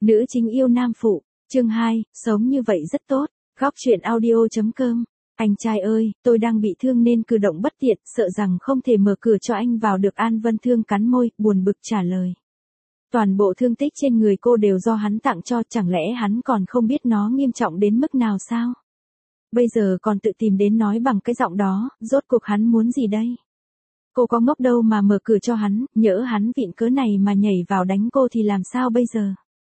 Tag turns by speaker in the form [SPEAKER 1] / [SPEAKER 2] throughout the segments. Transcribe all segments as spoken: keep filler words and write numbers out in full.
[SPEAKER 1] Nữ chính yêu nam phụ, chương hai, sống như vậy rất tốt, góc truyện audio.com. Anh trai ơi, tôi đang bị thương nên cử động bất tiện, sợ rằng không thể mở cửa cho anh vào được. An Vân Thương cắn môi, buồn bực trả lời. Toàn bộ thương tích trên người cô đều do hắn tặng cho, chẳng lẽ hắn còn không biết nó nghiêm trọng đến mức nào sao? Bây giờ còn tự tìm đến nói bằng cái giọng đó, rốt cuộc hắn muốn gì đây? Cô có ngốc đâu mà mở cửa cho hắn, nhỡ hắn vịn cớ này mà nhảy vào đánh cô thì làm sao bây giờ?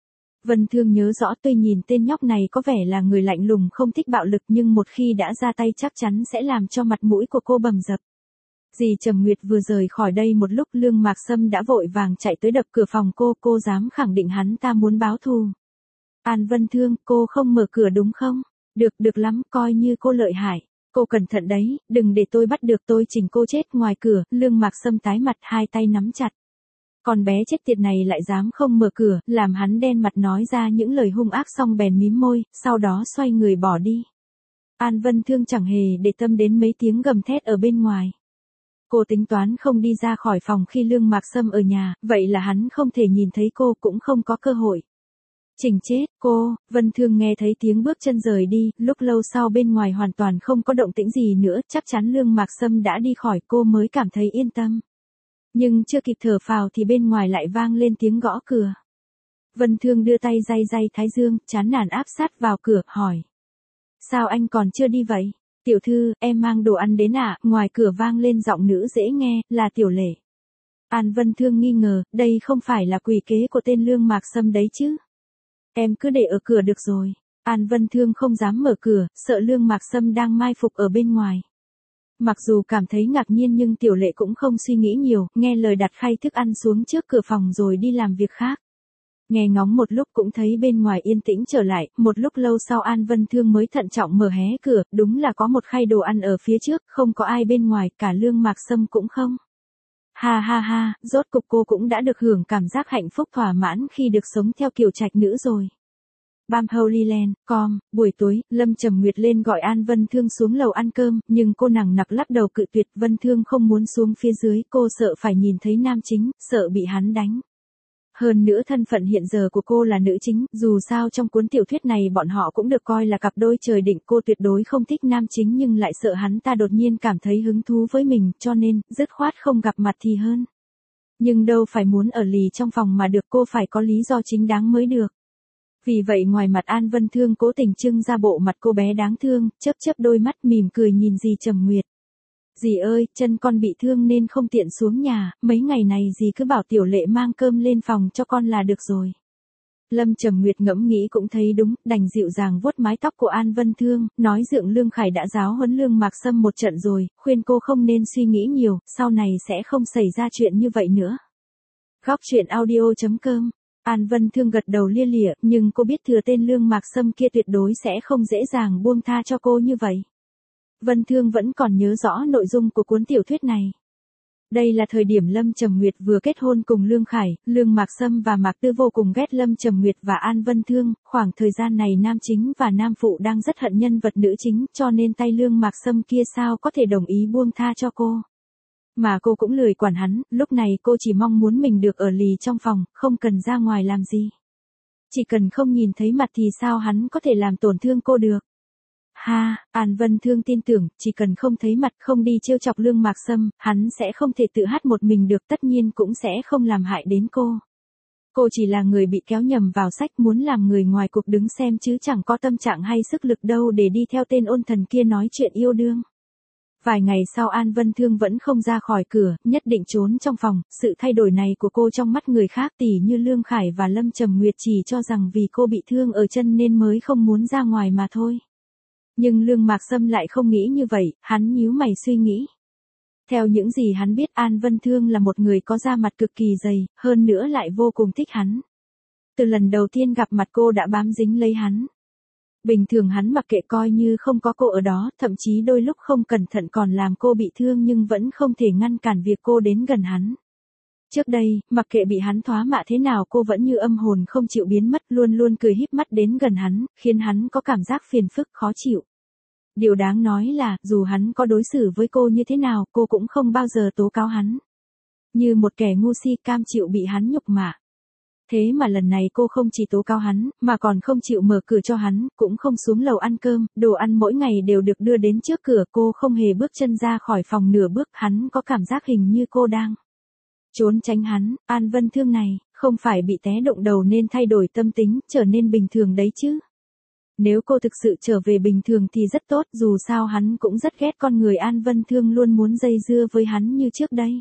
[SPEAKER 1] Vân Thương nhớ rõ, tôi nhìn tên nhóc này có vẻ là người lạnh lùng không thích bạo lực, nhưng một khi đã ra tay chắc chắn sẽ làm cho mặt mũi của cô bầm dập. Dì Trầm Nguyệt vừa rời khỏi đây một lúc, Lương Mạc Sâm đã vội vàng chạy tới đập cửa phòng cô, cô dám khẳng định hắn ta muốn báo thù. An Vân Thương, cô không mở cửa đúng không? Được, được lắm, coi như cô lợi hại. Cô cẩn thận đấy, đừng để tôi bắt được, tôi chỉnh cô chết ngoài cửa. Lương Mạc Sâm tái mặt, hai tay nắm chặt. Con bé chết tiệt này lại dám không mở cửa, làm hắn đen mặt nói ra những lời hung ác xong bèn mím môi, sau đó xoay người bỏ đi. An Vân Thương chẳng hề để tâm đến mấy tiếng gầm thét ở bên ngoài. Cô tính toán không đi ra khỏi phòng khi Lương Mạc Sâm ở nhà, vậy là hắn không thể nhìn thấy cô, cũng không có cơ hội. Chỉnh chết, cô. Vân Thương nghe thấy tiếng bước chân rời đi, lúc lâu sau bên ngoài hoàn toàn không có động tĩnh gì nữa, chắc chắn Lương Mạc Sâm đã đi khỏi, cô mới cảm thấy yên tâm. Nhưng chưa kịp thở phào thì bên ngoài lại vang lên tiếng gõ cửa. Vân Thương đưa tay day day thái dương, chán nản áp sát vào cửa, hỏi. Sao anh còn chưa đi vậy? Tiểu thư, em mang đồ ăn đến ạ. À? Ngoài cửa vang lên giọng nữ dễ nghe, là Tiểu Lệ. An Vân Thương nghi ngờ, đây không phải là quỷ kế của tên Lương Mạc Sâm đấy chứ? Em cứ để ở cửa được rồi. An Vân Thương không dám mở cửa, sợ Lương Mạc Sâm đang mai phục ở bên ngoài. Mặc dù cảm thấy ngạc nhiên nhưng Tiểu Lệ cũng không suy nghĩ nhiều, nghe lời đặt khay thức ăn xuống trước cửa phòng rồi đi làm việc khác. Nghe ngóng một lúc cũng thấy bên ngoài yên tĩnh trở lại, một lúc lâu sau An Vân Thương mới thận trọng mở hé cửa, đúng là có một khay đồ ăn ở phía trước, không có ai bên ngoài, cả Lương Mạc Sâm cũng không. Ha ha ha, rốt cục cô cũng đã được hưởng cảm giác hạnh phúc thỏa mãn khi được sống theo kiểu trạch nữ rồi. Bam Holy Land, com, buổi tối, Lâm Trầm Nguyệt lên gọi An Vân Thương xuống lầu ăn cơm, nhưng cô nằng nặc lắc đầu cự tuyệt. Vân Thương không muốn xuống phía dưới, cô sợ phải nhìn thấy nam chính, sợ bị hắn đánh. Hơn nữa thân phận hiện giờ của cô là nữ chính, dù sao trong cuốn tiểu thuyết này bọn họ cũng được coi là cặp đôi trời định, cô tuyệt đối không thích nam chính nhưng lại sợ hắn ta đột nhiên cảm thấy hứng thú với mình, cho nên, dứt khoát không gặp mặt thì hơn. Nhưng đâu phải muốn ở lì trong phòng mà được, cô phải có lý do chính đáng mới được. Vì vậy ngoài mặt An Vân Thương cố tình trưng ra bộ mặt cô bé đáng thương, chớp chớp đôi mắt mỉm cười nhìn dì Trầm Nguyệt. Dì ơi, chân con bị thương nên không tiện xuống nhà, mấy ngày này dì cứ bảo Tiểu Lệ mang cơm lên phòng cho con là được rồi. Lâm Trầm Nguyệt ngẫm nghĩ cũng thấy đúng, đành dịu dàng vuốt mái tóc của An Vân Thương, nói Dượng Lương Khải đã giáo huấn Lương Mạc Sâm một trận rồi, khuyên cô không nên suy nghĩ nhiều, sau này sẽ không xảy ra chuyện như vậy nữa. Góc truyện audio.com. An Vân Thương gật đầu lia lịa, nhưng cô biết thừa tên Lương Mạc Sâm kia tuyệt đối sẽ không dễ dàng buông tha cho cô như vậy. Vân Thương vẫn còn nhớ rõ nội dung của cuốn tiểu thuyết này. Đây là thời điểm Lâm Trầm Nguyệt vừa kết hôn cùng Lương Khải, Lương Mạc Sâm và Mạc Tư vô cùng ghét Lâm Trầm Nguyệt và An Vân Thương, khoảng thời gian này nam chính và nam phụ đang rất hận nhân vật nữ chính, cho nên tay Lương Mạc Sâm kia sao có thể đồng ý buông tha cho cô. Mà cô cũng lười quản hắn, lúc này cô chỉ mong muốn mình được ở lì trong phòng, không cần ra ngoài làm gì. Chỉ cần không nhìn thấy mặt thì sao hắn có thể làm tổn thương cô được. Ha, An Vân Thương tin tưởng, chỉ cần không thấy mặt, không đi trêu chọc Lương Mạc Sâm, hắn sẽ không thể tự hát một mình được, tất nhiên cũng sẽ không làm hại đến cô. Cô chỉ là người bị kéo nhầm vào sách, muốn làm người ngoài cuộc đứng xem chứ chẳng có tâm trạng hay sức lực đâu để đi theo tên ôn thần kia nói chuyện yêu đương. Vài ngày sau An Vân Thương vẫn không ra khỏi cửa, nhất định trốn trong phòng, sự thay đổi này của cô trong mắt người khác tỉ như Lương Khải và Lâm Trầm Nguyệt chỉ cho rằng vì cô bị thương ở chân nên mới không muốn ra ngoài mà thôi. Nhưng Lương Mạc Sâm lại không nghĩ như vậy, hắn nhíu mày suy nghĩ. Theo những gì hắn biết An Vân Thương là một người có da mặt cực kỳ dày, hơn nữa lại vô cùng thích hắn. Từ lần đầu tiên gặp mặt cô đã bám dính lấy hắn. Bình thường hắn mặc kệ coi như không có cô ở đó, thậm chí đôi lúc không cẩn thận còn làm cô bị thương nhưng vẫn không thể ngăn cản việc cô đến gần hắn. Trước đây, mặc kệ bị hắn thoá mạ thế nào cô vẫn như âm hồn không chịu biến mất, luôn luôn cười híp mắt đến gần hắn, khiến hắn có cảm giác phiền phức khó chịu. Điều đáng nói là, dù hắn có đối xử với cô như thế nào, cô cũng không bao giờ tố cáo hắn. Như một kẻ ngu si cam chịu bị hắn nhục mạ. Thế mà lần này cô không chỉ tố cáo hắn, mà còn không chịu mở cửa cho hắn, cũng không xuống lầu ăn cơm, đồ ăn mỗi ngày đều được đưa đến trước cửa, cô không hề bước chân ra khỏi phòng nửa bước, hắn có cảm giác hình như cô đang trốn tránh hắn. An Vân Thương này, không phải bị té đụng đầu nên thay đổi tâm tính, trở nên bình thường đấy chứ. Nếu cô thực sự trở về bình thường thì rất tốt, dù sao hắn cũng rất ghét con người An Vân Thương luôn muốn dây dưa với hắn như trước đây.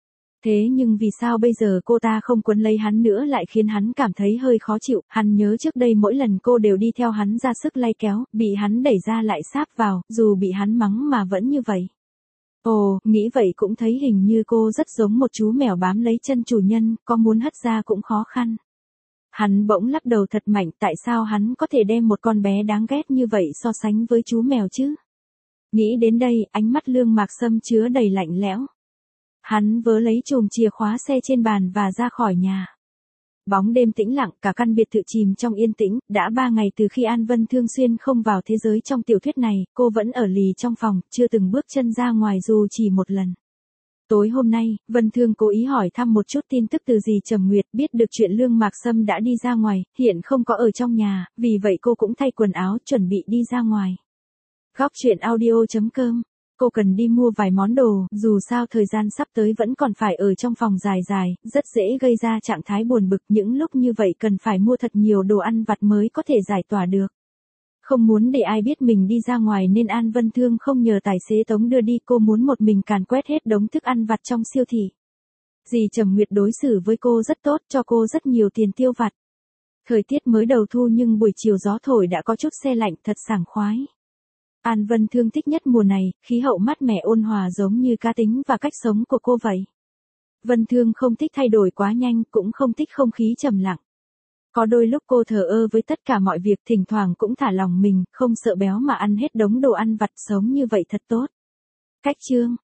[SPEAKER 1] Thế nhưng vì sao bây giờ cô ta không quấn lấy hắn nữa lại khiến hắn cảm thấy hơi khó chịu, hắn nhớ trước đây mỗi lần cô đều đi theo hắn ra sức lay kéo, bị hắn đẩy ra lại sáp vào, dù bị hắn mắng mà vẫn như vậy. Ồ, nghĩ vậy cũng thấy hình như cô rất giống một chú mèo bám lấy chân chủ nhân, có muốn hất ra cũng khó khăn. Hắn bỗng lắc đầu thật mạnh, tại sao hắn có thể đem một con bé đáng ghét như vậy so sánh với chú mèo chứ? Nghĩ đến đây, ánh mắt Lương Mạc Sâm chứa đầy lạnh lẽo. Hắn vớ lấy chùm chìa khóa xe trên bàn và ra khỏi nhà. Bóng đêm tĩnh lặng, cả căn biệt thự chìm trong yên tĩnh, đã ba ngày từ khi An Vân Thương xuyên không vào thế giới trong tiểu thuyết này, cô vẫn ở lì trong phòng, chưa từng bước chân ra ngoài dù chỉ một lần. Tối hôm nay, Vân Thương cố ý hỏi thăm một chút tin tức từ dì Trầm Nguyệt, biết được chuyện Lương Mạc Sâm đã đi ra ngoài, hiện không có ở trong nhà, vì vậy cô cũng thay quần áo, chuẩn bị đi ra ngoài. Góc truyện audio chấm com. Cô cần đi mua vài món đồ, dù sao thời gian sắp tới vẫn còn phải ở trong phòng dài dài, rất dễ gây ra trạng thái buồn bực, những lúc như vậy cần phải mua thật nhiều đồ ăn vặt mới có thể giải tỏa được. Không muốn để ai biết mình đi ra ngoài nên An Vân Thương không nhờ tài xế tống đưa đi, cô muốn một mình càn quét hết đống thức ăn vặt trong siêu thị. Dì Trầm Nguyệt đối xử với cô rất tốt, cho cô rất nhiều tiền tiêu vặt. Thời tiết mới đầu thu nhưng buổi chiều gió thổi đã có chút se lạnh, thật sảng khoái. An Vân Thương thích nhất mùa này, khí hậu mát mẻ ôn hòa giống như cá tính và cách sống của cô vậy. Vân Thương không thích thay đổi quá nhanh, cũng không thích không khí trầm lặng. Có đôi lúc cô thờ ơ với tất cả mọi việc, thỉnh thoảng cũng thả lòng mình, không sợ béo mà ăn hết đống đồ ăn vặt, sống như vậy thật tốt. Cách chương